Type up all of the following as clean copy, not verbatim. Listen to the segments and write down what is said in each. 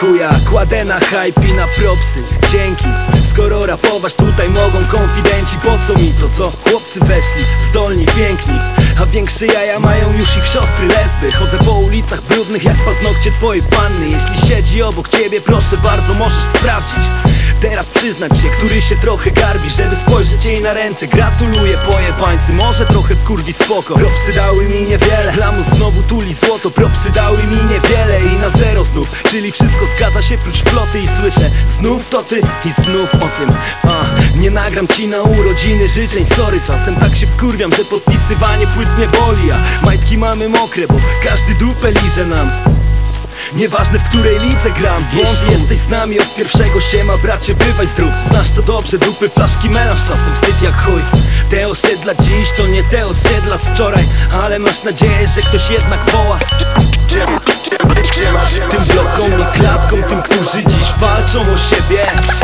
chuja, kładę na hype i na propsy. Dzięki, skoro rapować tutaj mogą konfidenci, po co mi to, co? Chłopcy weszli, zdolni, piękni, a większe jaja mają już ich siostry lesby. Chodzę po ulicach brudnych jak paznokcie twojej panny. Jeśli siedzi obok ciebie, proszę bardzo, możesz sprawdzić. Teraz przyznać się, który się trochę garbi, żeby spojrzeć jej na ręce. Gratuluję pojebańcy, może trochę wkurwi spoko. Propsy dały mi niewiele, lamus znowu tuli złoto. Propsy dały mi niewiele i na zero znów, czyli wszystko zgadza się prócz floty. I słyszę, znów to ty i znów o tym. Nie nagram ci na urodziny życzeń, sorry. Czasem tak się wkurwiam, że podpisywanie płyt mnie boli, a majtki mamy mokre, bo każdy dupę liże nam. Nieważne w której lidze gram. Jeśli jesteś z nami od pierwszego siema, bracie, bywaj zdrów. Znasz to dobrze, dupy, flaszki, melanż, czasem wstyd jak chuj. Te osiedla dziś to nie te osiedla z wczoraj, ale masz nadzieję, że ktoś jednak woła. Tym blokom i klatkom, tym, którzy dziś walczą o siebie.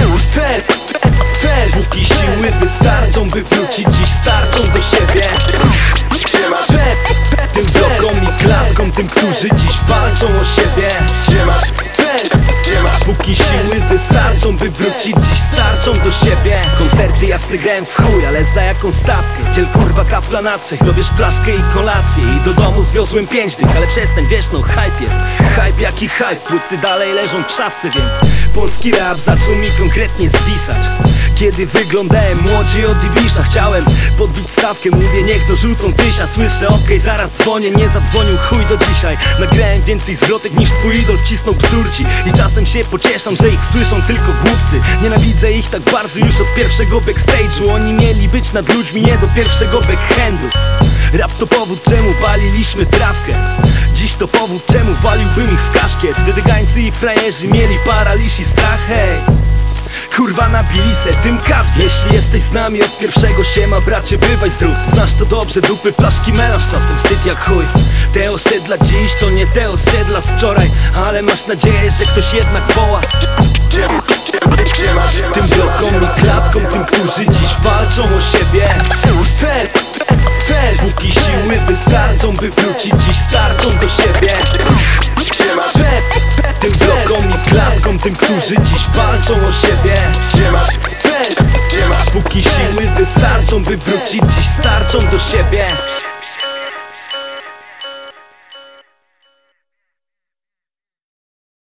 Póki siły wystarczą, by wrócić dziś starczą do siebie. Tym blokom i klatkom, tym, którzy dziś walczą o siebie. Póki siły wystarczą, by wrócić dziś starczą do siebie. Koncerty jasne grałem w chuj, ale za jaką stawkę? Dziel kurwa kafla na trzech, dobierz flaszkę i kolację. I do domu zwiozłem 5 dych, ale przestań, wiesz no, hype jest. Hype jaki hype, płyty dalej leżą w szafce, więc polski rap zaczął mi konkretnie zwisać. Kiedy wyglądałem młodziej od Ibisza, chciałem podbić stawkę, mówię niech dorzucą 1000. Słyszę okej, zaraz dzwonię, nie zadzwonił chuj do dzisiaj. Nagrałem więcej zwrotek niż twój idol wcisnął bzdurci. I czasem się pocieszam, że ich słyszą tylko głupcy. Nienawidzę ich tak bardzo już od pierwszego backstage'u. Oni mieli być nad ludźmi, nie do pierwszego backhandu. Rap to powód, czemu paliliśmy trawkę. Dziś to powód, czemu waliłbym ich w kaszkiet. Wydygańcy i frajerzy mieli paraliż i strach, hej. Kurwa, nabili se tym kaps. Jeśli jesteś z nami od pierwszego siema, bracie, bywaj zdrów. Znasz to dobrze, dupy, flaszki, melanż, czasem wstyd jak chuj. Te osiedla dziś to nie te osiedla z wczoraj, ale masz nadzieję, że ktoś jednak woła. Tym blokom i klatkom, tym, którzy dziś walczą o siebie. Póki siły wystarczą, by wrócić dziś starczą do siebie. Tym blokom i klatkom, tym, którzy dziś walczą o siebie. Póki siły wystarczą, by wrócić dziś starczą do siebie.